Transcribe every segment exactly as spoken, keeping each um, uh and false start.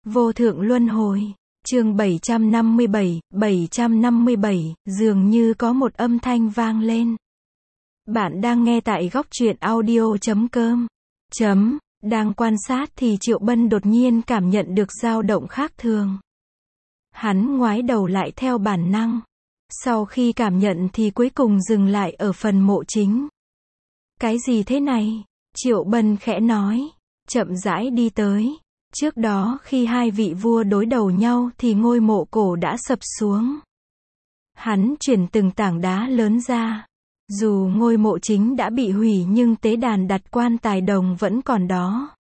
Vô thượng luân hồi. Chương bảy trăm năm mươi bảy, bảy trăm năm mươi bảy, dường như có một âm thanh vang lên. Bạn đang nghe tại góc truyện audio chấm com. Chấm, đang quan sát thì Triệu Bân đột nhiên cảm nhận được dao động khác thường. Hắn ngoái đầu lại theo bản năng. Sau khi cảm nhận thì cuối cùng dừng lại ở phần mộ chính. Cái gì thế này? Triệu Bân khẽ nói. Chậm rãi đi tới. Trước đó khi hai vị vua đối đầu nhau thì ngôi mộ cổ đã sập xuống. Hắn chuyển từng tảng đá lớn ra. Dù ngôi mộ chính đã bị hủy nhưng tế đàn đặt quan tài đồng vẫn còn đó.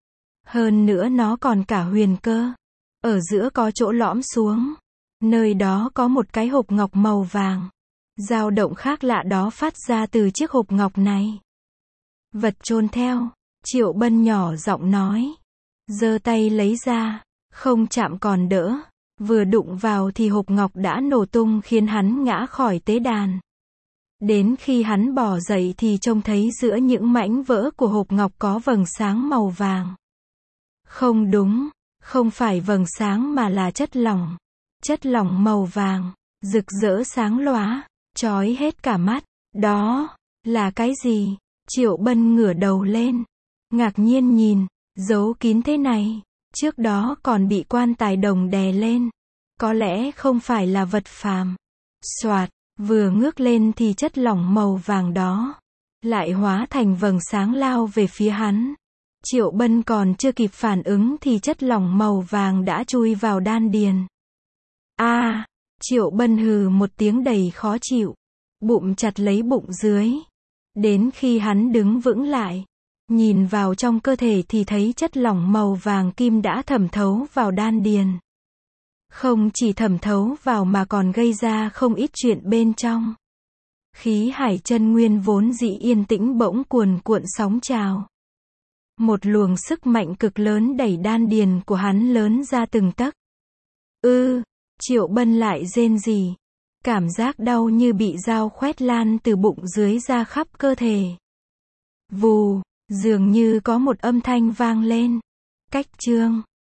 Hơn nữa nó còn cả huyền cơ. Ở giữa có chỗ lõm xuống. Nơi đó có một cái hộp ngọc màu vàng. Dao động khác lạ đó phát ra từ chiếc hộp ngọc này. Vật chôn theo. Triệu Bân nhỏ giọng nói. Giơ tay lấy ra. Không chạm còn đỡ. Vừa đụng vào thì hộp ngọc đã nổ tung khiến hắn ngã khỏi tế đàn. Đến khi hắn bò dậy thì trông thấy giữa những mảnh vỡ của hộp ngọc có vầng sáng màu vàng. Không đúng. Không phải vầng sáng mà là chất lỏng. Chất lỏng màu vàng. Rực rỡ sáng lóa. Chói hết cả mắt. Đó. Là cái gì? Triệu Bân ngửa đầu lên. Ngạc nhiên nhìn. Giấu kín thế này. Trước đó còn bị quan tài đồng đè lên. Có lẽ không phải là vật phàm. Soạt. Vừa ngước lên thì chất lỏng màu vàng đó lại hóa thành vầng sáng lao về phía hắn. Triệu Bân còn chưa kịp phản ứng thì chất lỏng màu vàng đã chui vào đan điền. A, à, Triệu Bân hừ một tiếng đầy khó chịu, bụng chặt lấy bụng dưới. Đến khi hắn đứng vững lại, nhìn vào trong cơ thể thì thấy chất lỏng màu vàng kim đã thẩm thấu vào đan điền. Không chỉ thẩm thấu vào mà còn gây ra không ít chuyện bên trong. Khí hải chân nguyên vốn dĩ yên tĩnh bỗng cuồn cuộn sóng trào. Một luồng sức mạnh cực lớn đẩy đan điền của hắn lớn ra từng tấc. Ư, Triệu Bân lại rên rỉ. Cảm giác đau như bị dao khoét lan từ bụng dưới ra khắp cơ thể. Vù, dường như có một âm thanh vang lên. Cách chương.